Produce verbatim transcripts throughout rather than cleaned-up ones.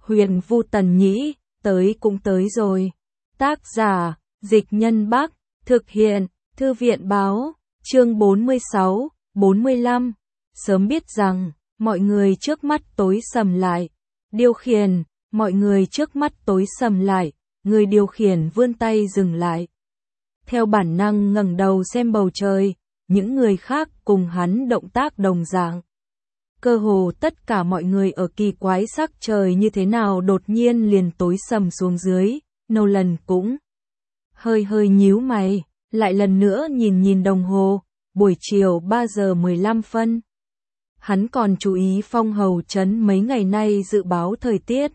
Huyền Vu Tần Nhĩ, tới cũng tới rồi. Tác giả, Dịch Nhân Bắc, thực hiện, Thư viện Báo, chương bốn mươi sáu, bốn mươi lăm. Sớm biết rằng, mọi người trước mắt tối sầm lại. Điều khiển, mọi người trước mắt tối sầm lại, người điều khiển vươn tay dừng lại. Theo bản năng ngẩng đầu xem bầu trời, những người khác cùng hắn động tác đồng dạng. Cơ hồ tất cả mọi người ở kỳ quái sắc trời như thế nào đột nhiên liền tối sầm xuống dưới, Nolan cũng hơi hơi nhíu mày, lại lần nữa nhìn nhìn đồng hồ, buổi chiều ba giờ mười lăm phân. Hắn còn chú ý Phong Hầu Trấn mấy ngày nay dự báo thời tiết.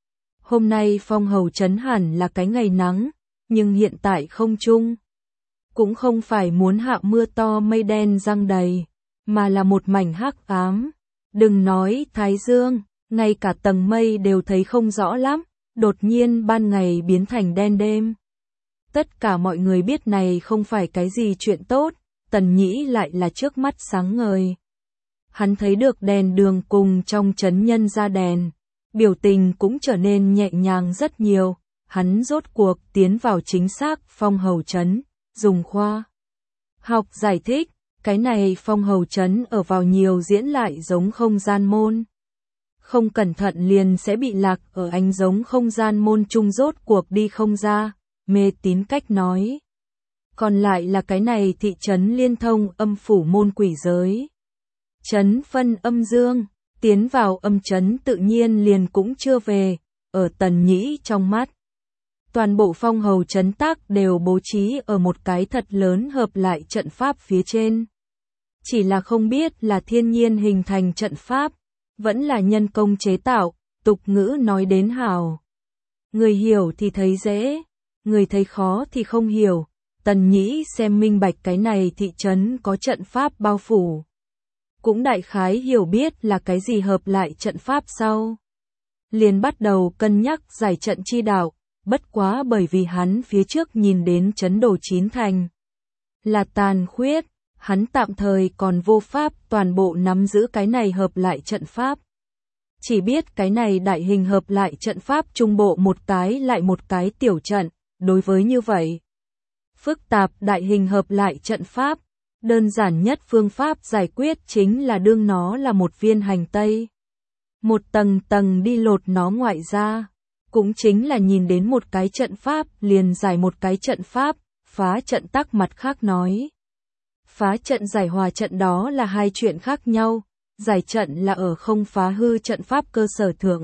Hôm nay Phong Hầu Trấn hẳn là cái ngày nắng, nhưng hiện tại không trung cũng không phải muốn hạ mưa to mây đen giăng đầy, mà là một mảnh hắc ám. Đừng nói Thái Dương, ngay cả tầng mây đều thấy không rõ lắm, đột nhiên ban ngày biến thành đen đêm. Tất cả mọi người biết này không phải cái gì chuyện tốt, Tần Nhĩ lại là trước mắt sáng ngời. Hắn thấy được đèn đường cùng trong trấn nhân ra đèn, biểu tình cũng trở nên nhẹ nhàng rất nhiều, hắn rốt cuộc tiến vào chính xác Phong Hầu Trấn, dùng khoa học giải thích. Cái này Phong Hầu Trấn ở vào nhiều diễn lại giống không gian môn. Không cẩn thận liền sẽ bị lạc ở ánh giống không gian môn chung rốt cuộc đi không ra, mê tín cách nói. Còn lại là cái này thị trấn liên thông âm phủ môn quỷ giới. Trấn phân âm dương, tiến vào âm trấn tự nhiên liền cũng chưa về, ở Tần Nhĩ trong mắt. Toàn bộ Phong Hầu Trấn tác đều bố trí ở một cái thật lớn hợp lại trận pháp phía trên. Chỉ là không biết là thiên nhiên hình thành trận pháp, vẫn là nhân công chế tạo, tục ngữ nói đến hào. Người hiểu thì thấy dễ, người thấy khó thì không hiểu. Tần Nhĩ xem minh bạch cái này thị trấn có trận pháp bao phủ. Cũng đại khái hiểu biết là cái gì hợp lại trận pháp sau. Liền bắt đầu cân nhắc giải trận chi đạo, bất quá bởi vì hắn phía trước nhìn đến trấn đồ chín thành là tàn khuyết. Hắn tạm thời còn vô pháp toàn bộ nắm giữ cái này hợp lại trận pháp. Chỉ biết cái này đại hình hợp lại trận pháp trung bộ một cái lại một cái tiểu trận, đối với như vậy. Phức tạp đại hình hợp lại trận pháp, đơn giản nhất phương pháp giải quyết chính là đương nó là một viên hành tây. Một tầng tầng đi lột nó ngoại ra, cũng chính là nhìn đến một cái trận pháp liền giải một cái trận pháp, phá trận tắc mặt khác nói. Phá trận giải hòa trận đó là hai chuyện khác nhau, giải trận là ở không phá hư trận pháp cơ sở thượng.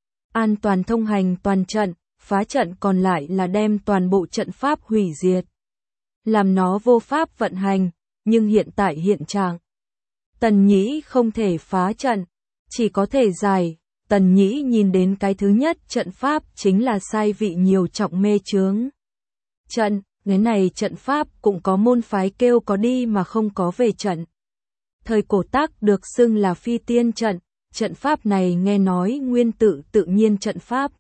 An toàn thông hành toàn trận, phá trận còn lại là đem toàn bộ trận pháp hủy diệt. Làm nó vô pháp vận hành, nhưng hiện tại hiện trạng. Tần Nhĩ không thể phá trận, chỉ có thể giải. Tần Nhĩ nhìn đến cái thứ nhất trận pháp chính là sai vị nhiều trọng mê chướng. Trận. Cái này trận pháp cũng có môn phái kêu có đi mà không có về trận. Thời cổ tác được xưng là phi tiên trận, trận pháp này nghe nói nguyên tự tự nhiên trận pháp.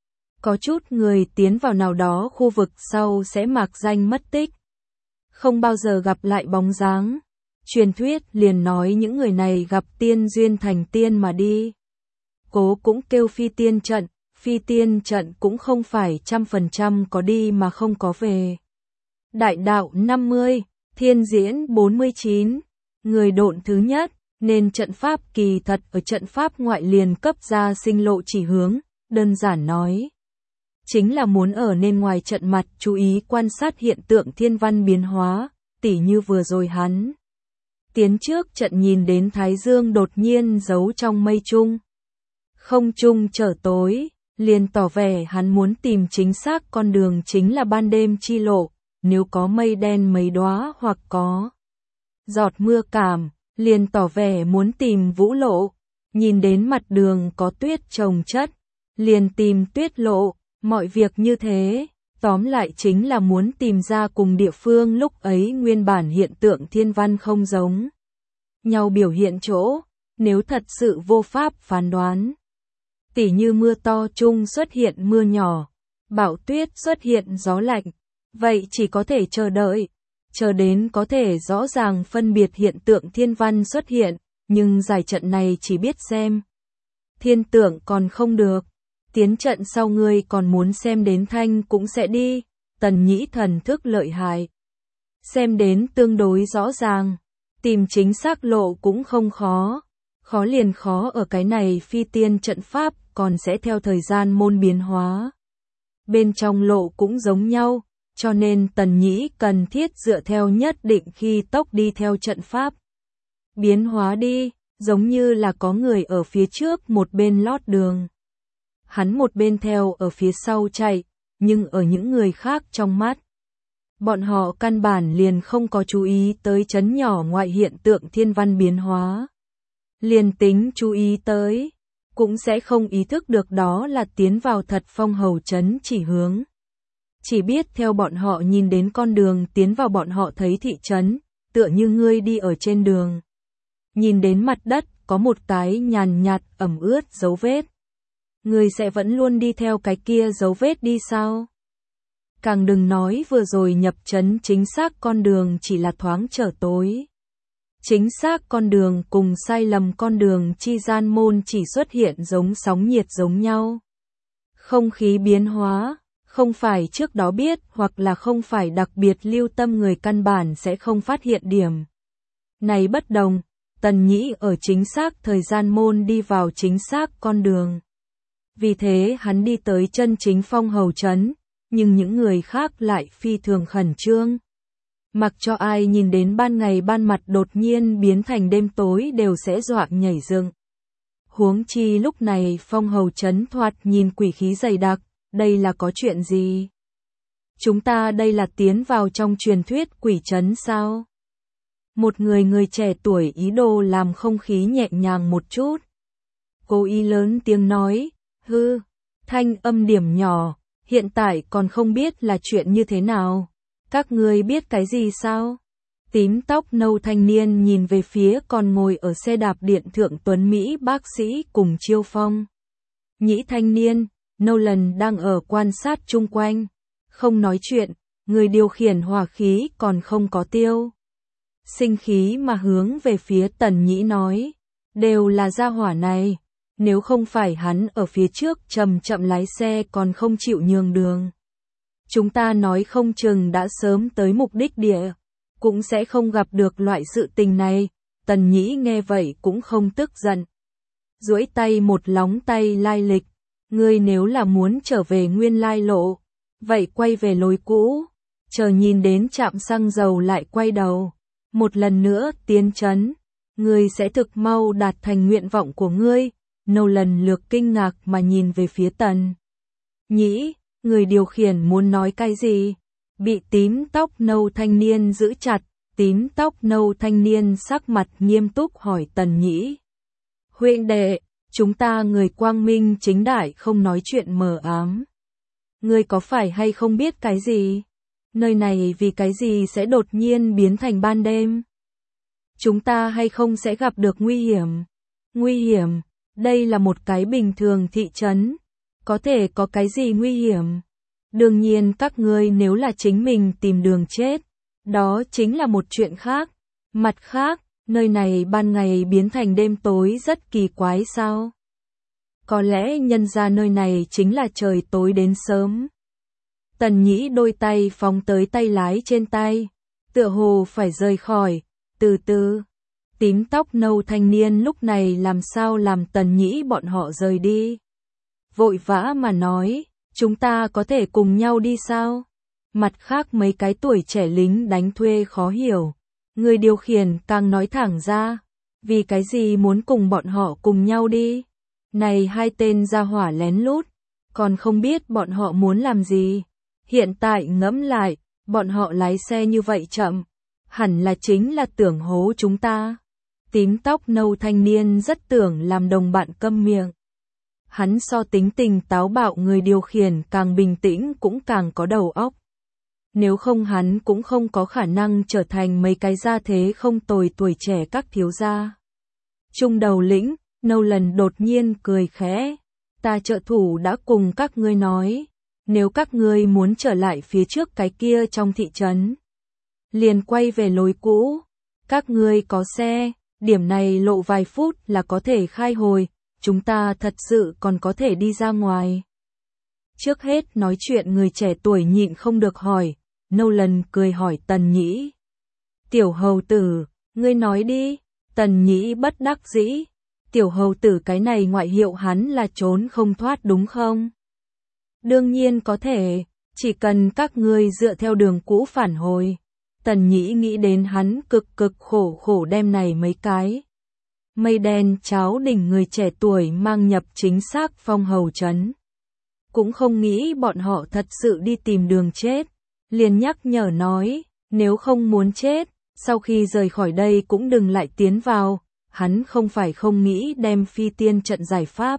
Có chút người tiến vào nào đó khu vực sau sẽ mạc danh mất tích. Không bao giờ gặp lại bóng dáng. Truyền thuyết liền nói những người này gặp tiên duyên thành tiên mà đi. Cố cũng kêu phi tiên trận, phi tiên trận cũng không phải trăm phần trăm có đi mà không có về. Đại đạo năm mươi, thiên diễn bốn mươi chín, người độn thứ nhất, nên trận pháp kỳ thật ở trận pháp ngoại liền cấp ra sinh lộ chỉ hướng, đơn giản nói. Chính là muốn ở nên ngoài trận mặt chú ý quan sát hiện tượng thiên văn biến hóa, tỉ như vừa rồi hắn. Tiến trước trận nhìn đến Thái Dương đột nhiên giấu trong mây trung. Không trung trở tối, liền tỏ vẻ hắn muốn tìm chính xác con đường chính là ban đêm chi lộ. Nếu có mây đen mấy đóa hoặc có giọt mưa cảm, liền tỏ vẻ muốn tìm vũ lộ. Nhìn đến mặt đường có tuyết chồng chất, liền tìm tuyết lộ. Mọi việc như thế, tóm lại chính là muốn tìm ra cùng địa phương lúc ấy nguyên bản hiện tượng thiên văn không giống nhau biểu hiện chỗ, nếu thật sự vô pháp phán đoán. Tỉ như mưa to chung xuất hiện mưa nhỏ, bão tuyết xuất hiện gió lạnh. Vậy chỉ có thể chờ đợi, chờ đến có thể rõ ràng phân biệt hiện tượng thiên văn xuất hiện, nhưng giải trận này chỉ biết xem. Thiên tượng còn không được, Tiến trận sau ngươi còn muốn xem đến thanh cũng sẽ đi, Tần Nhĩ thần thức lợi hại. Xem đến tương đối rõ ràng, tìm chính xác lộ cũng không khó, khó liền khó ở cái này phi tiên trận pháp còn sẽ theo thời gian môn biến hóa. Bên trong lộ cũng giống nhau, cho nên Tần Nhĩ cần thiết dựa theo nhất định khi tốc đi theo trận pháp. Biến hóa đi, giống như là có người ở phía trước một bên lót đường. Hắn một bên theo ở phía sau chạy, nhưng ở những người khác trong mắt. Bọn họ căn bản liền không có chú ý tới chấn nhỏ ngoại hiện tượng thiên văn biến hóa. Liền tính chú ý tới, cũng sẽ không ý thức được đó là tiến vào thật phong hầu trấn chỉ hướng. Chỉ biết theo bọn họ nhìn đến con đường tiến vào bọn họ thấy thị trấn, tựa như ngươi đi ở trên đường. Nhìn đến mặt đất có một cái nhàn nhạt ẩm ướt dấu vết. Ngươi sẽ vẫn luôn đi theo cái kia dấu vết đi sao? Càng đừng nói vừa rồi nhập trấn chính xác con đường chỉ là thoáng trở tối. Chính xác con đường cùng sai lầm con đường chi gian môn chỉ xuất hiện giống sóng nhiệt giống nhau. Không khí biến hóa, không phải trước đó biết hoặc là không phải đặc biệt lưu tâm người căn bản sẽ không phát hiện điểm. Này bất đồng, Tần Nhĩ ở chính xác thời gian môn đi vào chính xác con đường. Vì thế hắn đi tới chân chính phong hầu trấn, nhưng những người khác lại phi thường khẩn trương. Mặc cho ai nhìn đến ban ngày ban mặt đột nhiên biến thành đêm tối đều sẽ dọa nhảy dựng. Huống chi lúc này phong hầu trấn thoạt nhìn quỷ khí dày đặc, đây là có chuyện gì? Chúng ta đây là tiến vào trong truyền thuyết quỷ trấn sao? Một người người trẻ tuổi ý đồ làm không khí nhẹ nhàng một chút. Cố ý lớn tiếng nói, hư, thanh âm điểm nhỏ, hiện tại còn không biết là chuyện như thế nào. Các ngươi biết cái gì sao? Tím tóc nâu thanh niên nhìn về phía còn ngồi ở xe đạp điện thượng tuấn Mỹ bác sĩ cùng Chiêu Phong. Nhĩ thanh niên, Nolan đang ở quan sát chung quanh. Không nói chuyện, người điều khiển hỏa khí còn không có tiêu. Sinh khí mà hướng về phía Tần Nhĩ nói. Đều là gia hỏa này. Nếu không phải hắn ở phía trước chậm chậm lái xe còn không chịu nhường đường. Chúng ta nói không chừng đã sớm tới mục đích địa, cũng sẽ không gặp được loại sự tình này. Tần Nhĩ nghe vậy cũng không tức giận. Duỗi tay một lóng tay lai lịch, ngươi nếu là muốn trở về nguyên lai lộ, vậy quay về lối cũ, chờ nhìn đến trạm xăng dầu lại quay đầu, một lần nữa tiến trấn, ngươi sẽ thực mau đạt thành nguyện vọng của ngươi. Nolan lược kinh ngạc mà nhìn về phía Tần Nhĩ. Người điều khiển muốn nói cái gì? Bị tím tóc nâu thanh niên giữ chặt, tím tóc nâu thanh niên sắc mặt nghiêm túc hỏi Tần Nhĩ. Huynh đệ, chúng ta người quang minh chính đại không nói chuyện mờ ám. Ngươi có phải hay không biết cái gì? Nơi này vì cái gì sẽ đột nhiên biến thành ban đêm? Chúng ta hay không sẽ gặp được nguy hiểm? Nguy hiểm, đây là một cái bình thường thị trấn. Có thể có cái gì nguy hiểm? Đương nhiên các ngươi nếu là chính mình tìm đường chết, đó chính là một chuyện khác. Mặt khác, nơi này ban ngày biến thành đêm tối rất kỳ quái sao? Có lẽ nhân ra nơi này chính là trời tối đến sớm. Tần Nhĩ đôi tay phóng tới tay lái trên tay, tựa hồ phải rời khỏi, từ từ. Tím tóc nâu thanh niên lúc này làm sao làm Tần Nhĩ bọn họ rời đi. Vội vã mà nói, chúng ta có thể cùng nhau đi sao? Mặt khác mấy cái tuổi trẻ lính đánh thuê khó hiểu. Người điều khiển càng nói thẳng ra, vì cái gì muốn cùng bọn họ cùng nhau đi? Này hai tên gia hỏa lén lút, còn không biết bọn họ muốn làm gì. Hiện tại ngẫm lại, bọn họ lái xe như vậy chậm, hẳn là chính là tưởng hố chúng ta. Tím tóc nâu thanh niên rất tưởng làm đồng bạn câm miệng. Hắn so tính tình táo bạo người điều khiển càng bình tĩnh cũng càng có đầu óc. Nếu không hắn cũng không có khả năng trở thành mấy cái gia thế không tồi tuổi trẻ các thiếu gia. Trung đầu lĩnh, Nolan đột nhiên cười khẽ. Ta trợ thủ đã cùng các ngươi nói, nếu các ngươi muốn trở lại phía trước cái kia trong thị trấn, liền quay về lối cũ. Các ngươi có xe, điểm này lộ vài phút là có thể khai hồi, chúng ta thật sự còn có thể đi ra ngoài. Trước hết nói chuyện người trẻ tuổi nhịn không được hỏi, Nolan cười hỏi Tần Nhĩ. Tiểu hầu tử, ngươi nói đi, Tần Nhĩ bất đắc dĩ. Tiểu hầu tử cái này ngoại hiệu hắn là trốn không thoát đúng không? Đương nhiên có thể, chỉ cần các ngươi dựa theo đường cũ phản hồi. Tần Nhĩ nghĩ đến hắn cực cực khổ khổ đem này mấy cái mây đen cháo đỉnh người trẻ tuổi mang nhập chính xác Phong Hầu trấn. Cũng không nghĩ bọn họ thật sự đi tìm đường chết, liền nhắc nhở nói, nếu không muốn chết, sau khi rời khỏi đây cũng đừng lại tiến vào, hắn không phải không nghĩ đem phi tiên trận giải pháp.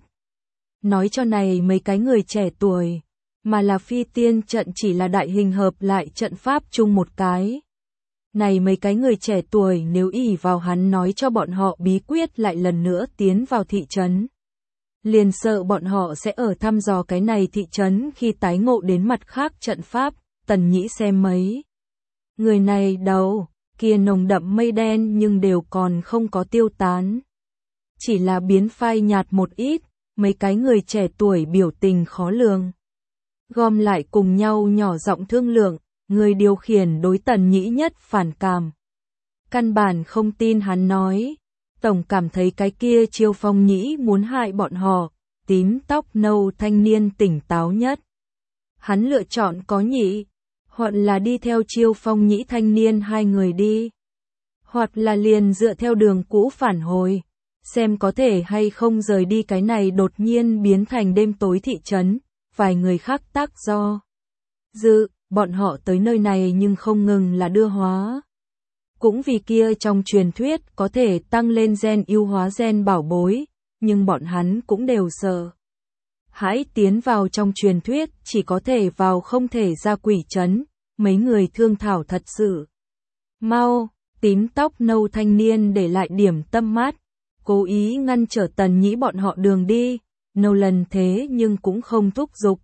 Nói cho này mấy cái người trẻ tuổi, mà là phi tiên trận chỉ là đại hình hợp lại trận pháp chung một cái. Này mấy cái người trẻ tuổi nếu ỷ vào hắn nói cho bọn họ bí quyết lại lần nữa tiến vào thị trấn. Liền sợ bọn họ sẽ ở thăm dò cái này thị trấn khi tái ngộ đến mặt khác trận pháp, Tần Nhĩ xem mấy. Người này đầu, kia nồng đậm mây đen nhưng đều còn không có tiêu tán. Chỉ là biến phai nhạt một ít, mấy cái người trẻ tuổi biểu tình khó lường. Gom lại cùng nhau nhỏ giọng thương lượng, người điều khiển đối Tần Nhĩ nhất phản cảm. Căn bản không tin hắn nói. Tổng cảm thấy cái kia Chiêu Phong Nhĩ muốn hại bọn họ, tím tóc nâu thanh niên tỉnh táo nhất. Hắn lựa chọn có nhị, hoặc là đi theo Chiêu Phong Nhĩ thanh niên hai người đi, hoặc là liền dựa theo đường cũ phản hồi, xem có thể hay không rời đi cái này đột nhiên biến thành đêm tối thị trấn, vài người khác tác do. Dự, bọn họ tới nơi này nhưng không ngừng là đưa hóa. Cũng vì kia trong truyền thuyết có thể tăng lên gen ưu hóa gen bảo bối, nhưng bọn hắn cũng đều sợ. Hãy tiến vào trong truyền thuyết, chỉ có thể vào không thể ra quỷ trấn, mấy người thương thảo thật sự. Mau, tím tóc nâu thanh niên để lại điểm tâm mát, cố ý ngăn trở Tần Nhĩ bọn họ đường đi, Nolan thế nhưng cũng không thúc giục.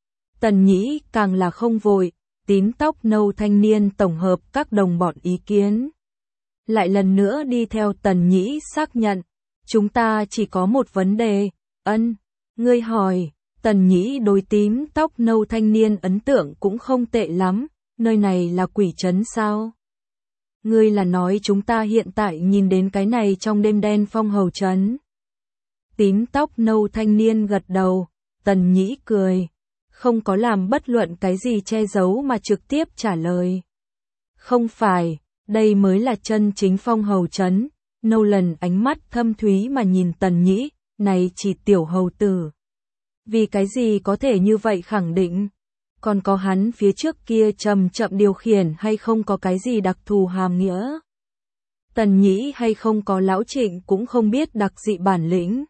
Tần Nhĩ càng là không vội. Tím tóc nâu thanh niên tổng hợp các đồng bọn ý kiến. Lại lần nữa đi theo Tần Nhĩ xác nhận. Chúng ta chỉ có một vấn đề. Ân, ngươi hỏi. Tần Nhĩ đối tím tóc nâu thanh niên ấn tượng cũng không tệ lắm. Nơi này là quỷ trấn sao? Ngươi là nói chúng ta hiện tại nhìn đến cái này trong đêm đen Phong Hầu trấn. Tím tóc nâu thanh niên gật đầu. Tần Nhĩ cười. Không có làm bất luận cái gì che giấu mà trực tiếp trả lời. Không phải, đây mới là chân chính Phong Hầu trấn. Nolan ánh mắt thâm thúy mà nhìn Tần Nhĩ, này chỉ tiểu hầu tử. Vì cái gì có thể như vậy khẳng định? Còn có hắn phía trước kia chậm chậm điều khiển hay không có cái gì đặc thù hàm nghĩa? Tần Nhĩ hay không có lão Trịnh cũng không biết đặc dị bản lĩnh.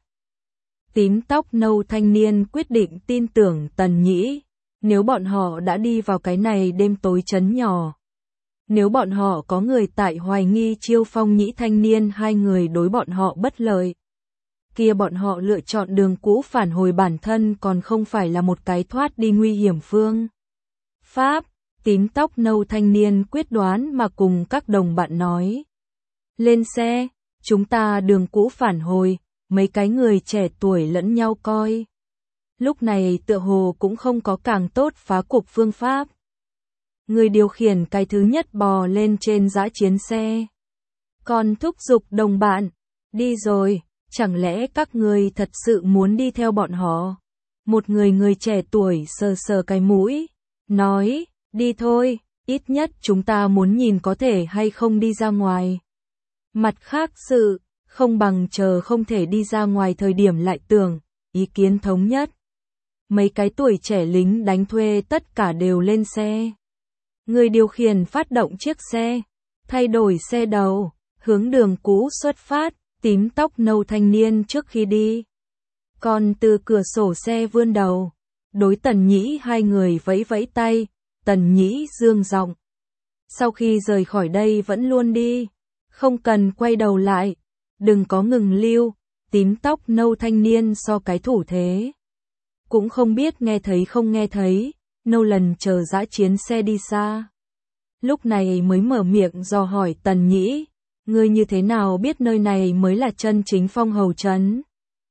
Tím tóc nâu thanh niên quyết định tin tưởng Tần Nhĩ, nếu bọn họ đã đi vào cái này đêm tối trấn nhỏ. Nếu bọn họ có người tại hoài nghi Chiêu Phong Nhĩ thanh niên hai người đối bọn họ bất lợi. Kia bọn họ lựa chọn đường cũ phản hồi bản thân còn không phải là một cái thoát đi nguy hiểm phương. Pháp, tím tóc nâu thanh niên quyết đoán mà cùng các đồng bạn nói. Lên xe, chúng ta đường cũ phản hồi. Mấy cái người trẻ tuổi lẫn nhau coi. Lúc này tựa hồ cũng không có càng tốt phá cục phương pháp. Người điều khiển cái thứ nhất bò lên trên dã chiến xe. Còn thúc giục đồng bạn. Đi rồi, chẳng lẽ các người thật sự muốn đi theo bọn họ? Một người người trẻ tuổi sờ sờ cái mũi. Nói, đi thôi, ít nhất chúng ta muốn nhìn có thể hay không đi ra ngoài. Mặt khác sự. Không bằng chờ không thể đi ra ngoài thời điểm lại tưởng, ý kiến thống nhất. Mấy cái tuổi trẻ lính đánh thuê tất cả đều lên xe. Người điều khiển phát động chiếc xe, thay đổi xe đầu, hướng đường cũ xuất phát, tím tóc nâu thanh niên trước khi đi. Còn từ cửa sổ xe vươn đầu, đối Tần Nhĩ hai người vẫy vẫy tay, Tần Nhĩ dương giọng. Sau khi rời khỏi đây vẫn luôn đi, không cần quay đầu lại. Đừng có ngừng lưu, tím tóc nâu thanh niên so cái thủ thế. Cũng không biết nghe thấy không nghe thấy, Nolan chờ dã chiến xe đi xa. Lúc này mới mở miệng dò hỏi Tần Nhĩ, ngươi như thế nào biết nơi này mới là chân chính Phong Hầu trấn?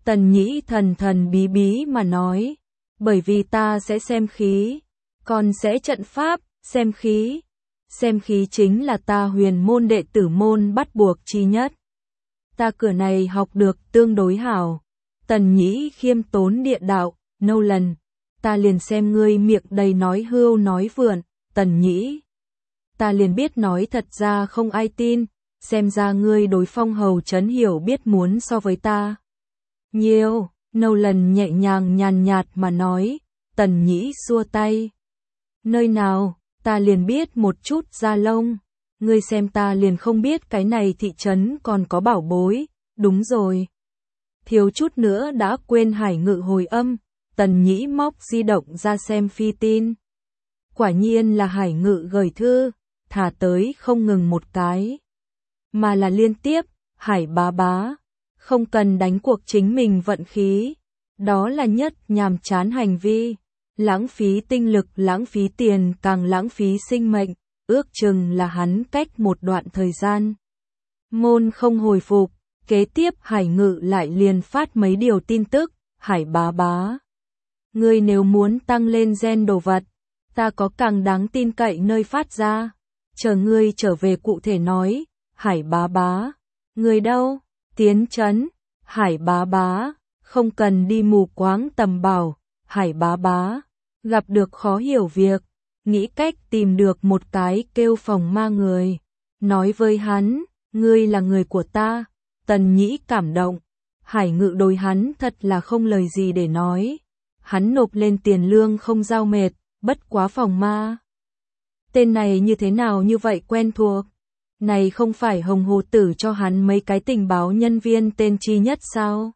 Tần Nhĩ thần thần bí bí mà nói. Bởi vì ta sẽ xem khí. Còn sẽ trận pháp, xem khí. Xem khí chính là ta huyền môn đệ tử môn bắt buộc chi nhất. Ta cửa này học được tương đối hảo. Tần Nhĩ khiêm tốn địa đạo, Nolan. Ta liền xem ngươi miệng đầy nói hưu nói vượn, Tần Nhĩ. Ta liền biết nói thật ra không ai tin, xem ra ngươi đối Phong Hầu Trấn hiểu biết muốn so với ta. Nhiều, Nolan nhẹ nhàng nhàn nhạt mà nói, Tần Nhĩ xua tay. Nơi nào, ta liền biết một chút da lông, ngươi xem ta liền không biết cái này thị trấn còn có bảo bối, đúng rồi. Thiếu chút nữa đã quên Hải Ngự hồi âm, Tần Nhĩ móc di động ra xem phi tin. Quả nhiên là Hải Ngự gửi thư, thả tới không ngừng một cái, mà là liên tiếp, Hải bá bá, không cần đánh cuộc chính mình vận khí, đó là nhất nhàm chán hành vi, lãng phí tinh lực, lãng phí tiền, càng lãng phí sinh mệnh, ước chừng là hắn cách một đoạn thời gian. Môn không hồi phục, kế tiếp Hải Ngự lại liền phát mấy điều tin tức, Hải bá bá. Ngươi nếu muốn tăng lên gen đồ vật, ta có càng đáng tin cậy nơi phát ra, chờ ngươi trở về cụ thể nói, Hải bá bá. Ngươi đâu? Tiến trấn, Hải bá bá, không cần đi mù quáng tầm bảo, Hải bá bá. Gặp được khó hiểu việc, nghĩ cách tìm được một cái kêu phòng ma người. Nói với hắn, ngươi là người của ta. Tần Nhĩ cảm động. Hải Ngự đối hắn thật là không lời gì để nói. Hắn nộp lên tiền lương không giao mệt, bất quá phòng ma. Tên này như thế nào như vậy quen thuộc? Này không phải Hồng Hồ Tử cho hắn mấy cái tình báo nhân viên tên chi nhất sao?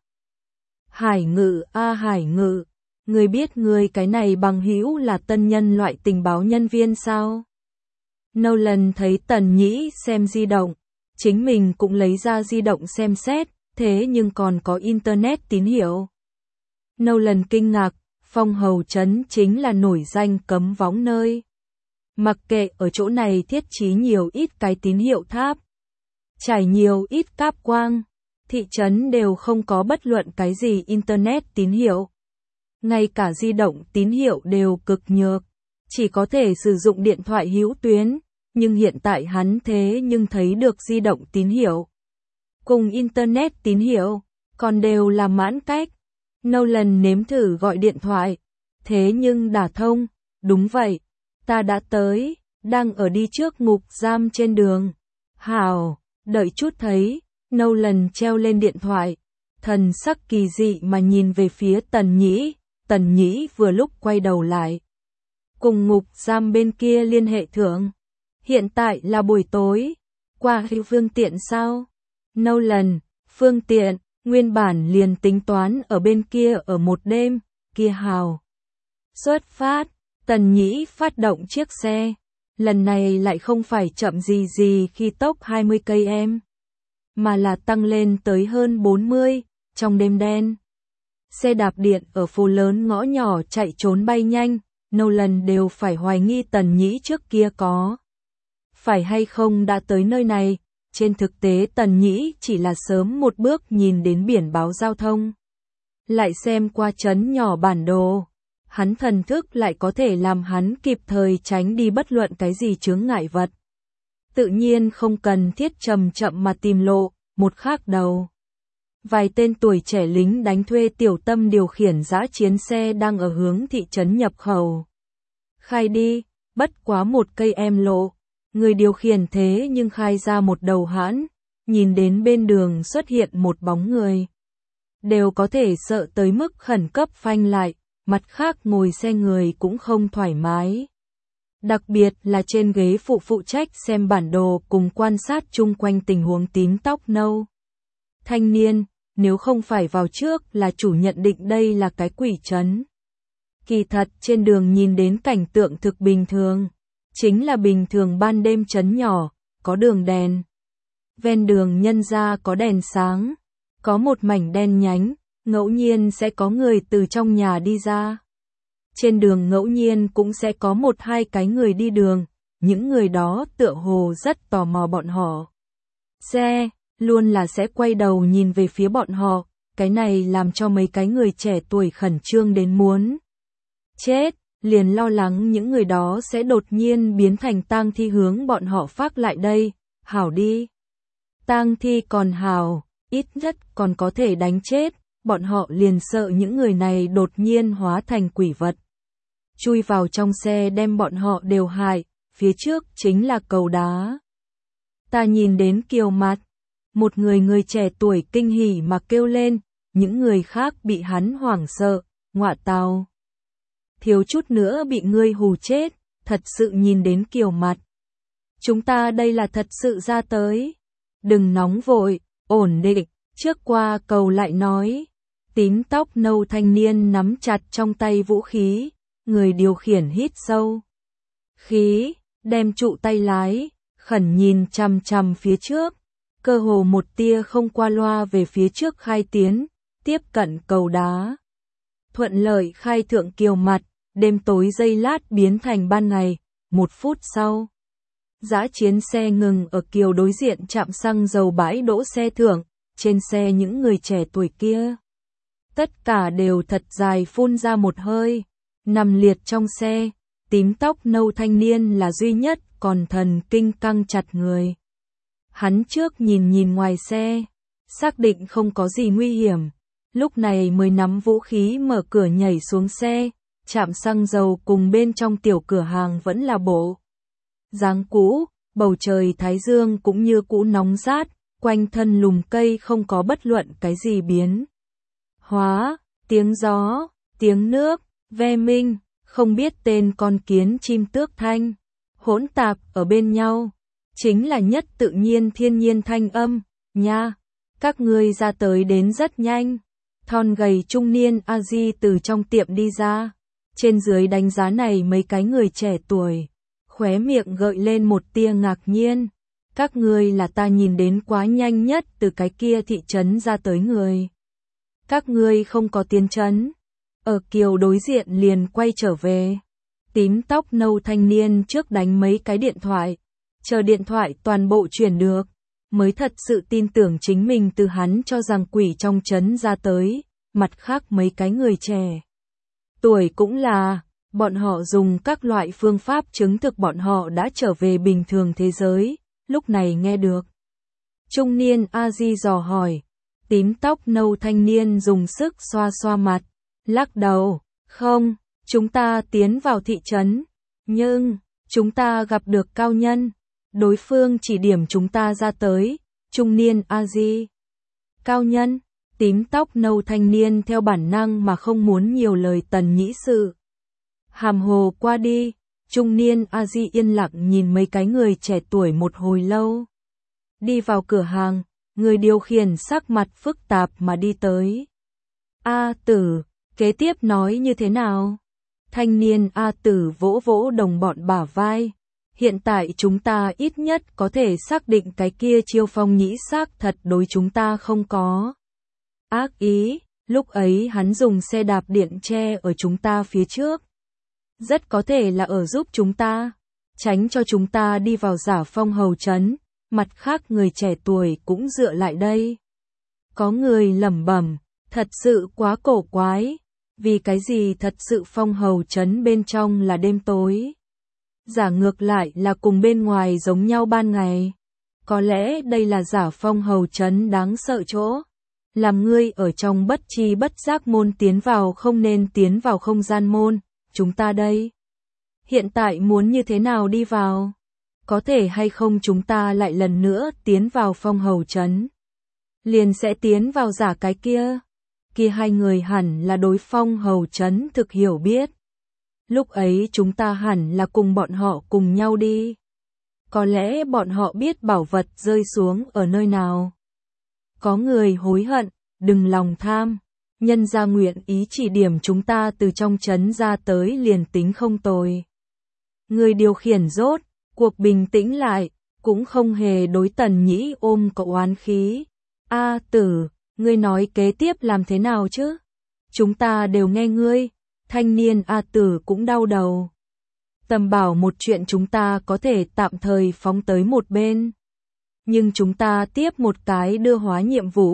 Hải Ngự a Hải Ngự. Ngươi biết ngươi cái này bằng hữu là tân nhân loại tình báo nhân viên sao? Nolan thấy Tần Nhĩ xem di động, chính mình cũng lấy ra di động xem xét, thế nhưng còn có internet tín hiệu. Nolan kinh ngạc, Phong Hầu Trấn chính là nổi danh cấm võng nơi. Mặc kệ ở chỗ này thiết trí nhiều ít cái tín hiệu tháp, trải nhiều ít cáp quang, thị trấn đều không có bất luận cái gì internet tín hiệu. Ngay cả di động tín hiệu đều cực nhược, chỉ có thể sử dụng điện thoại hữu tuyến, nhưng hiện tại hắn thế nhưng thấy được di động tín hiệu. Cùng internet tín hiệu, còn đều là mãn cách. Nolan nếm thử gọi điện thoại, thế nhưng đả thông, đúng vậy, ta đã tới, đang ở đi trước ngục giam trên đường. Hảo, đợi chút thấy, Nolan treo lên điện thoại, thần sắc kỳ dị mà nhìn về phía Tần Nhĩ. Tần Nhĩ vừa lúc quay đầu lại. Cùng ngục giam bên kia liên hệ thượng. Hiện tại là buổi tối. Qua hữu phương tiện sao? Nolan, phương tiện, nguyên bản liền tính toán ở bên kia ở một đêm, kia hào. Xuất phát, Tần Nhĩ phát động chiếc xe. Lần này lại không phải chậm gì gì khi tốc hai mươi cây số, mà là tăng lên tới hơn bốn mươi, trong đêm đen. Xe đạp điện ở phố lớn ngõ nhỏ chạy trốn bay nhanh, Nolan đều phải hoài nghi Tần Nhĩ trước kia có phải hay không đã tới nơi này. Trên thực tế Tần Nhĩ chỉ là sớm một bước nhìn đến biển báo giao thông, lại xem qua trấn nhỏ bản đồ, hắn thần thức lại có thể làm hắn kịp thời tránh đi bất luận cái gì chướng ngại vật. Tự nhiên không cần thiết chậm chậm mà tìm lộ, một khác đầu. Vài tên tuổi trẻ lính đánh thuê tiểu tâm điều khiển dã chiến xe đang ở hướng thị trấn nhập khẩu. Khai đi, bất quá một cây em lộ. Người điều khiển thế nhưng khai ra một đầu hãn, nhìn đến bên đường xuất hiện một bóng người. Đều có thể sợ tới mức khẩn cấp phanh lại, mặt khác ngồi xe người cũng không thoải mái. Đặc biệt là trên ghế phụ phụ trách xem bản đồ cùng quan sát chung quanh tình huống tím tóc nâu. Thanh niên, nếu không phải vào trước là chủ nhận định đây là cái quỷ trấn. Kỳ thật trên đường nhìn đến cảnh tượng thực bình thường. Chính là bình thường ban đêm trấn nhỏ, có đường đèn. Ven đường nhân ra có đèn sáng, có một mảnh đen nhánh, ngẫu nhiên sẽ có người từ trong nhà đi ra. Trên đường ngẫu nhiên cũng sẽ có một hai cái người đi đường, những người đó tựa hồ rất tò mò bọn họ. Xe, luôn là sẽ quay đầu nhìn về phía bọn họ, cái này làm cho mấy cái người trẻ tuổi khẩn trương đến muốn chết, liền lo lắng những người đó sẽ đột nhiên biến thành tang thi hướng bọn họ phát lại đây. Hảo đi. Tang thi còn hảo, ít nhất còn có thể đánh chết, bọn họ liền sợ những người này đột nhiên hóa thành quỷ vật. Chui vào trong xe đem bọn họ đều hại, phía trước chính là cầu đá. Ta nhìn đến Kiều mặt, một người người trẻ tuổi kinh hỉ mà kêu lên, những người khác bị hắn hoảng sợ, ngọa tào. Thiếu chút nữa bị ngươi hù chết, thật sự nhìn đến Kiều mặt. Chúng ta đây là thật sự ra tới. Đừng nóng vội, ổn định, trước qua cầu lại nói. Tím tóc nâu thanh niên nắm chặt trong tay vũ khí, người điều khiển hít sâu. Khí, đem trụ tay lái, khẩn nhìn chằm chằm phía trước. Cơ hồ một tia không qua loa về phía trước khai tiến, tiếp cận cầu đá. Thuận lợi khai thượng Kiều mặt, đêm tối giây lát biến thành ban ngày, một phút sau. Dã chiến xe ngừng ở Kiều đối diện trạm xăng dầu bãi đỗ xe thượng, trên xe những người trẻ tuổi kia. Tất cả đều thật dài phun ra một hơi, nằm liệt trong xe, tím tóc nâu thanh niên là duy nhất còn thần kinh căng chặt người. Hắn trước nhìn nhìn ngoài xe, xác định không có gì nguy hiểm, lúc này mới nắm vũ khí mở cửa nhảy xuống xe, trạm xăng dầu cùng bên trong tiểu cửa hàng vẫn là bộ dáng cũ, bầu trời thái dương cũng như cũ nóng rát, quanh thân lùm cây không có bất luận cái gì biến hóa, tiếng gió, tiếng nước, ve minh, không biết tên con kiến chim tước thanh, hỗn tạp ở bên nhau, chính là nhất tự nhiên thiên nhiên thanh âm, nha, các ngươi ra tới đến rất nhanh. Thon gầy trung niên A-di từ trong tiệm đi ra, trên dưới đánh giá này mấy cái người trẻ tuổi, khóe miệng gợi lên một tia ngạc nhiên. Các ngươi là ta nhìn đến quá nhanh nhất từ cái kia thị trấn ra tới người. Các ngươi không có tiến trấn. Ở Kiều đối diện liền quay trở về. Tím tóc nâu thanh niên trước đánh mấy cái điện thoại, chờ điện thoại toàn bộ chuyển được, mới thật sự tin tưởng chính mình từ hắn cho rằng quỷ trong trấn ra tới, mặt khác mấy cái người trẻ. Tuổi cũng là, bọn họ dùng các loại phương pháp chứng thực bọn họ đã trở về bình thường thế giới, lúc này nghe được. Trung niên A-di dò hỏi, tím tóc nâu thanh niên dùng sức xoa xoa mặt, lắc đầu, không, chúng ta tiến vào thị trấn, nhưng, chúng ta gặp được cao nhân, đối phương chỉ điểm chúng ta ra tới, trung niên A-di. Cao nhân, tím tóc nâu thanh niên theo bản năng mà không muốn nhiều lời tần nhĩ sự. Hàm hồ qua đi, trung niên A-di yên lặng nhìn mấy cái người trẻ tuổi một hồi lâu. Đi vào cửa hàng, người điều khiển sắc mặt phức tạp mà đi tới. A tử, kế tiếp nói như thế nào? Thanh niên A tử vỗ vỗ đồng bọn bả vai. Hiện tại chúng ta ít nhất có thể xác định cái kia Chiêu Phong nhĩ xác thật đối chúng ta không có ác ý, lúc ấy hắn dùng xe đạp điện che ở chúng ta phía trước. Rất có thể là ở giúp chúng ta, tránh cho chúng ta đi vào Giả Phong hầu trấn, mặt khác người trẻ tuổi cũng dựa lại đây. Có người lẩm bẩm, thật sự quá cổ quái, vì cái gì thật sự Phong hầu trấn bên trong là đêm tối. Giả ngược lại là cùng bên ngoài giống nhau ban ngày. Có lẽ đây là Giả Phong hầu trấn đáng sợ chỗ. Làm ngươi ở trong bất chi bất giác môn tiến vào không nên tiến vào không gian môn, chúng ta đây. Hiện tại muốn như thế nào đi vào? Có thể hay không chúng ta lại lần nữa tiến vào Phong hầu trấn? Liền sẽ tiến vào giả cái kia. Kia hai người hẳn là đối Phong hầu trấn thực hiểu biết. Lúc ấy chúng ta hẳn là cùng bọn họ cùng nhau đi. Có lẽ bọn họ biết bảo vật rơi xuống ở nơi nào. Có người hối hận, đừng lòng tham. Nhân ra nguyện ý chỉ điểm chúng ta từ trong trấn ra tới liền tính không tồi. Người điều khiển rốt, cuộc bình tĩnh lại, cũng không hề đối tần nhĩ ôm có oán khí. A tử, ngươi nói kế tiếp làm thế nào chứ? Chúng ta đều nghe ngươi. Thanh niên A tử cũng đau đầu. Tầm bảo một chuyện chúng ta có thể tạm thời phóng tới một bên. Nhưng chúng ta tiếp một cái đưa hóa nhiệm vụ,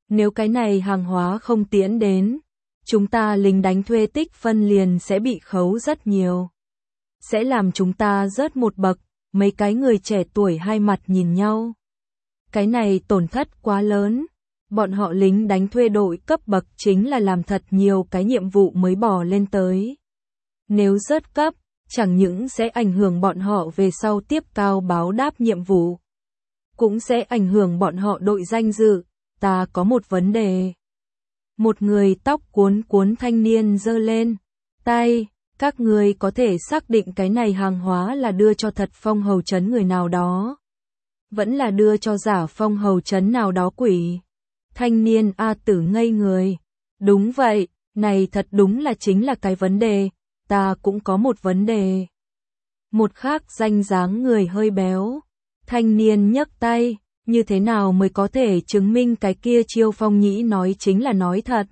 Nếu cái này hàng hóa không tiễn đến, chúng ta lính đánh thuê tích phân liền sẽ bị khấu rất nhiều. Sẽ làm chúng ta rớt một bậc, mấy cái người trẻ tuổi hai mặt nhìn nhau. Cái này tổn thất quá lớn. Bọn họ lính đánh thuê đội cấp bậc chính là làm thật nhiều cái nhiệm vụ mới bò lên tới. Nếu rớt cấp, chẳng những sẽ ảnh hưởng bọn họ về sau tiếp cao báo đáp nhiệm vụ, cũng sẽ ảnh hưởng bọn họ đội danh dự. Ta có một vấn đề. Một người tóc cuốn cuốn thanh niên giơ lên tay, các người có thể xác định cái này hàng hóa là đưa cho thật phong hầu trấn người nào đó, vẫn là đưa cho giả phong hầu trấn nào đó quỷ. Thanh niên A Tử ngây người. Đúng vậy, này thật đúng là chính là cái vấn đề, ta cũng có một vấn đề. Một khác danh dáng người hơi béo. Thanh niên nhấc tay, như thế nào mới có thể chứng minh cái kia Chiêu Phong Nhĩ nói chính là nói thật?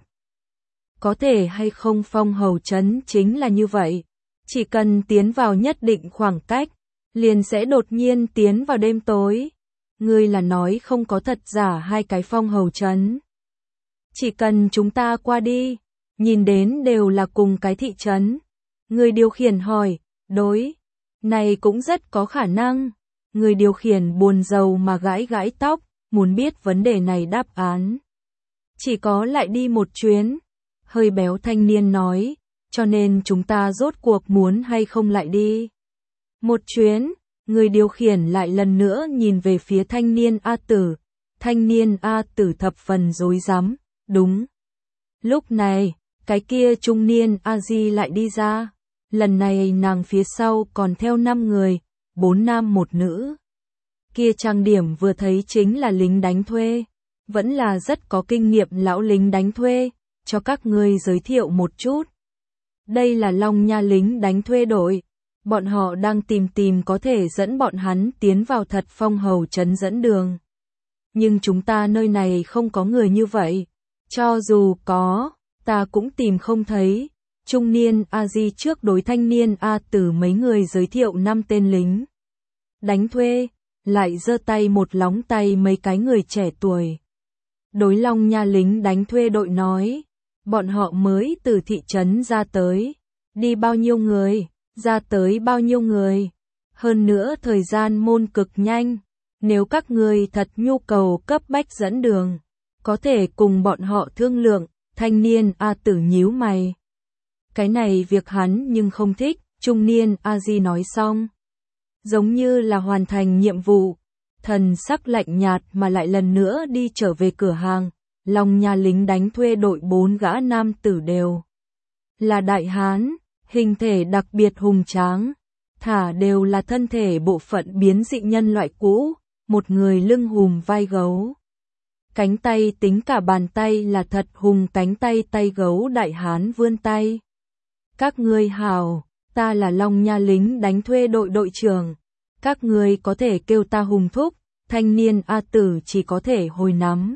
Có thể hay không phong hầu trấn chính là như vậy. Chỉ cần tiến vào nhất định khoảng cách, liền sẽ đột nhiên tiến vào đêm tối. Ngươi là nói không có thật giả hai cái phong hầu trấn. Chỉ cần chúng ta qua đi, nhìn đến đều là cùng cái thị trấn. Người điều khiển hỏi, đối, này cũng rất có khả năng. Người điều khiển buồn rầu mà gãi gãi tóc, muốn biết vấn đề này đáp án. Chỉ có lại đi một chuyến. Hơi béo thanh niên nói, cho nên chúng ta rốt cuộc muốn hay không lại đi. Một chuyến. Người điều khiển lại lần nữa nhìn về phía thanh niên A Tử. Thanh niên A Tử thập phần rối rắm, đúng. Lúc này, cái kia trung niên A Di lại đi ra. Lần này nàng phía sau còn theo năm người, bốn nam một nữ. Kia trang điểm vừa thấy chính là lính đánh thuê. Vẫn là rất có kinh nghiệm lão lính đánh thuê, cho các ngươi giới thiệu một chút. Đây là Long Nha lính đánh thuê đội. Bọn họ đang tìm tìm có thể dẫn bọn hắn tiến vào thật phong hầu trấn dẫn đường. Nhưng chúng ta nơi này không có người như vậy. Cho dù có, ta cũng tìm không thấy. Trung niên A Di trước đối thanh niên A Tử mấy người giới thiệu năm tên lính đánh thuê, lại giơ tay một lóng tay mấy cái người trẻ tuổi. Đối Long Nha lính đánh thuê đội nói, bọn họ mới từ thị trấn ra tới. Đi bao nhiêu người? Ra tới bao nhiêu người? Hơn nữa thời gian môn cực nhanh. Nếu các người thật nhu cầu cấp bách dẫn đường, có thể cùng bọn họ thương lượng. Thanh niên A Tử nhíu mày. Cái này việc hắn nhưng không thích. Trung niên A Di nói xong, giống như là hoàn thành nhiệm vụ, thần sắc lạnh nhạt mà lại lần nữa đi trở về cửa hàng. Long Nha lính đánh thuê đội bốn gã nam tử đều là đại hán, hình thể đặc biệt hùng tráng, thả đều là thân thể bộ phận biến dị nhân loại cũ, một người lưng hùm vai gấu. Cánh tay tính cả bàn tay là thật hùng cánh tay tay gấu đại hán vươn tay. Các ngươi hào, ta là Long Nha lính đánh thuê đội đội trưởng, các ngươi có thể kêu ta Hùng thúc. Thanh niên A Tử chỉ có thể hồi nắm.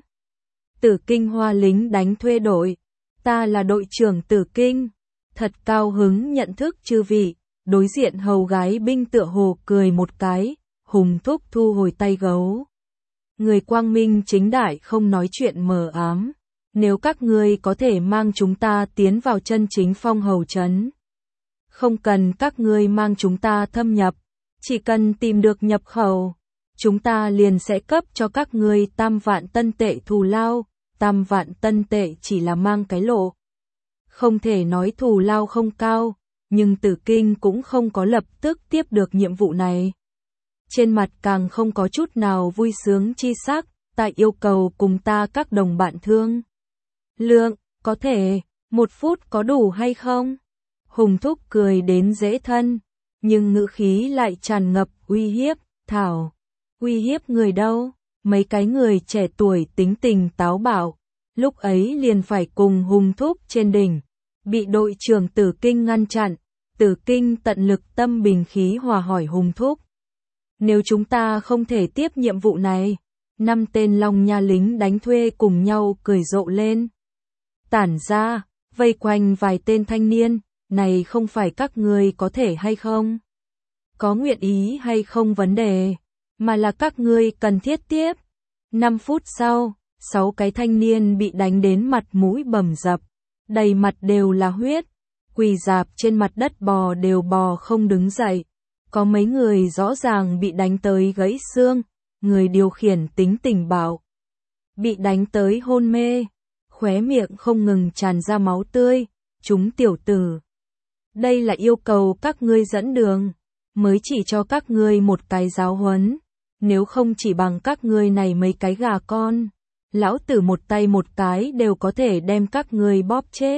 Tử Kinh Hoa lính đánh thuê đội, ta là đội trưởng Tử Kinh. Thật cao hứng nhận thức chư vị. Đối diện hầu gái binh tựa hồ cười một cái, Hùng thúc thu hồi tay gấu. Người quang minh chính đại không nói chuyện mờ ám. Nếu các ngươi có thể mang chúng ta tiến vào chân chính phong hầu trấn, không cần các ngươi mang chúng ta thâm nhập, chỉ cần tìm được nhập khẩu, chúng ta liền sẽ cấp cho các ngươi tam vạn tân tệ thù lao. Tam vạn tân tệ chỉ là mang cái lộ, không thể nói thù lao không cao, nhưng Tử Kinh cũng không có lập tức tiếp được nhiệm vụ này. Trên mặt càng không có chút nào vui sướng chi sắc. Ta yêu cầu cùng ta các đồng bạn thương lượng, có thể, một phút có đủ hay không? Hùng thúc cười đến dễ thân, nhưng ngữ khí lại tràn ngập uy hiếp. Thảo, uy hiếp người đâu? Mấy cái người trẻ tuổi tính tình táo bạo, lúc ấy liền phải cùng Hùng thúc trên đỉnh, bị đội trưởng Tử Kinh ngăn chặn. Tử Kinh tận lực tâm bình khí hòa hỏi Hùng thúc, nếu chúng ta không thể tiếp nhiệm vụ này. Năm tên Long Nha lính đánh thuê cùng nhau cười rộ lên. Tản ra, vây quanh vài tên thanh niên, này không phải các ngươi có thể hay không? Có nguyện ý hay không vấn đề, mà là các ngươi cần thiết tiếp. Năm phút sau, Sáu cái thanh niên bị đánh đến mặt mũi bầm dập, đầy mặt đều là huyết, quỳ rạp trên mặt đất bò đều bò không đứng dậy. Có mấy người rõ ràng bị đánh tới gãy xương, người điều khiển tính tình bạo, bị đánh tới hôn mê, khóe miệng không ngừng tràn ra máu tươi. Chúng tiểu tử, đây là yêu cầu các ngươi dẫn đường, mới chỉ cho các ngươi một cái giáo huấn, nếu không chỉ bằng các ngươi này mấy cái gà con, lão tử một tay một cái đều có thể đem các ngươi bóp chết.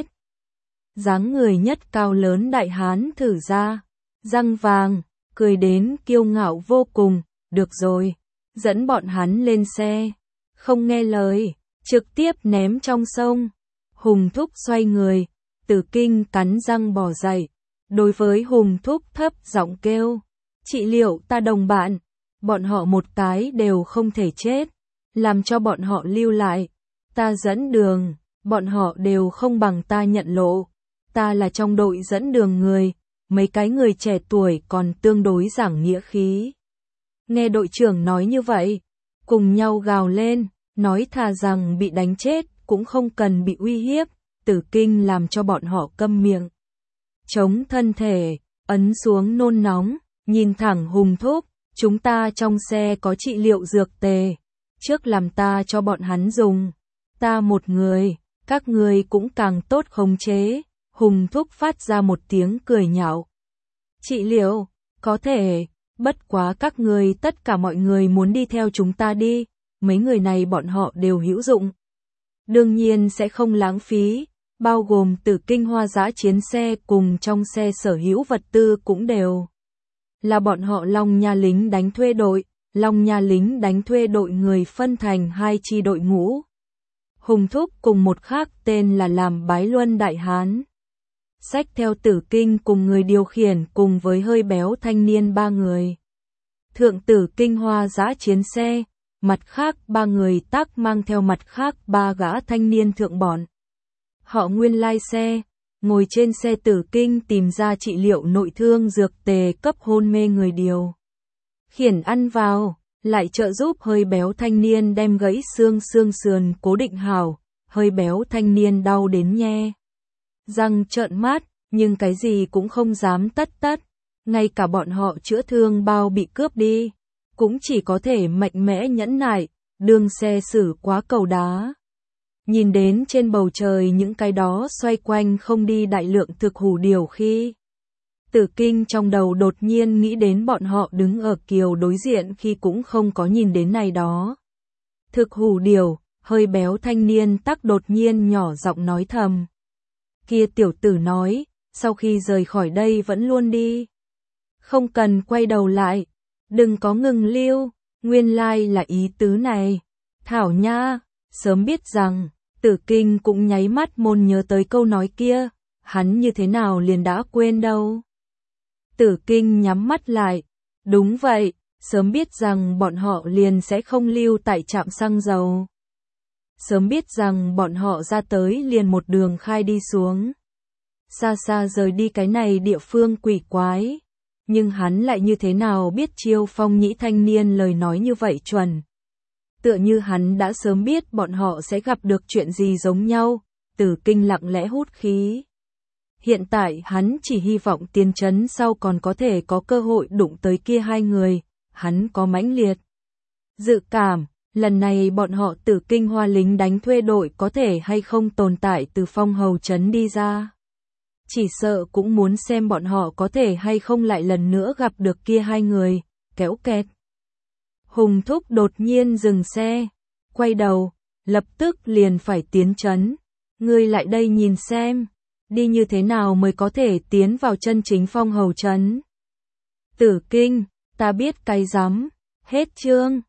Dáng người nhất cao lớn đại hán thử ra, răng vàng, cười đến kiêu ngạo vô cùng. Được rồi, dẫn bọn hắn lên xe, không nghe lời, trực tiếp ném trong sông. Hùng Thúc xoay người, Tử Kinh cắn răng bỏ dậy, đối với Hùng Thúc thấp giọng kêu, trị liệu ta đồng bạn, bọn họ một cái đều không thể chết, làm cho bọn họ lưu lại, ta dẫn đường, bọn họ đều không bằng ta nhận lộ, ta là trong đội dẫn đường người, mấy cái người trẻ tuổi còn tương đối giảng nghĩa khí. Nghe đội trưởng nói như vậy, cùng nhau gào lên, nói thà rằng bị đánh chết cũng không cần bị uy hiếp. Tử Kinh làm cho bọn họ câm miệng, chống thân thể, ấn xuống nôn nóng, nhìn thẳng Hùng Thúc, chúng ta trong xe có trị liệu dược tề, trước làm ta cho bọn hắn dùng, ta một người, các người cũng càng tốt khống chế. Hùng Thúc phát ra một tiếng cười nhạo, trị liệu, có thể, bất quá các người tất cả mọi người muốn đi theo chúng ta đi, mấy người này bọn họ đều hữu dụng, đương nhiên sẽ không lãng phí. Bao gồm Tử Kinh Hoa Dã chiến xe cùng trong xe sở hữu vật tư cũng đều là bọn họ Long Nha lính đánh thuê đội. Long Nha lính đánh thuê đội người phân thành hai chi đội ngũ. Hùng Thúc cùng một khác tên là làm Bái Luân Đại Hán, xách theo Tử Kinh cùng người điều khiển cùng với hơi béo thanh niên ba người. Thượng Tử Kinh Hoa Dã chiến xe, mặt khác ba người tác mang theo mặt khác ba gã thanh niên thượng bọn. Họ nguyên lai xe, ngồi trên xe Tử Kinh tìm ra trị liệu nội thương dược tề cấp hôn mê người điều khiển ăn vào, lại trợ giúp hơi béo thanh niên đem gãy xương xương sườn cố định hảo, hơi béo thanh niên đau đến nhe răng trợn mắt, nhưng cái gì cũng không dám tất tất, ngay cả bọn họ chữa thương bao bị cướp đi, cũng chỉ có thể mạnh mẽ nhẫn nại, đường xe xử quá cầu đá. Nhìn đến trên bầu trời những cái đó xoay quanh không đi đại lượng thực hủ điều khi, Tử Kinh trong đầu đột nhiên nghĩ đến bọn họ đứng ở kiều đối diện khi cũng không có nhìn đến này đó. Thực hủ điều, hơi béo thanh niên tắc đột nhiên nhỏ giọng nói thầm. Kia tiểu tử nói, sau khi rời khỏi đây vẫn luôn đi. Không cần quay đầu lại, đừng có ngừng lưu, nguyên lai là ý tứ này. Thảo nha, sớm biết rằng, Tử Kinh cũng nháy mắt môn nhớ tới câu nói kia, hắn như thế nào liền đã quên đâu. Tử Kinh nhắm mắt lại, đúng vậy, sớm biết rằng bọn họ liền sẽ không lưu tại trạm xăng dầu. Sớm biết rằng bọn họ ra tới liền một đường khai đi xuống. Xa xa rời đi cái này địa phương quỷ quái. Nhưng hắn lại như thế nào biết Chiêu Phong Nhĩ thanh niên lời nói như vậy chuẩn. Tựa như hắn đã sớm biết bọn họ sẽ gặp được chuyện gì giống nhau. Tử Kinh lặng lẽ hút khí. Hiện tại hắn chỉ hy vọng tiên trấn sau còn có thể có cơ hội đụng tới kia hai người. Hắn có mãnh liệt dự cảm, lần này bọn họ Tử Kinh Hoa lính đánh thuê đội có thể hay không tồn tại từ Phong Hầu trấn đi ra. Chỉ sợ cũng muốn xem bọn họ có thể hay không lại lần nữa gặp được kia hai người, kéo kẹt. Hùng Thúc đột nhiên dừng xe, quay đầu, lập tức liền phải tiến trấn. Ngươi lại đây nhìn xem, đi như thế nào mới có thể tiến vào chân chính Phong Hầu trấn. Tử Kinh, ta biết cái rắm, hết chương.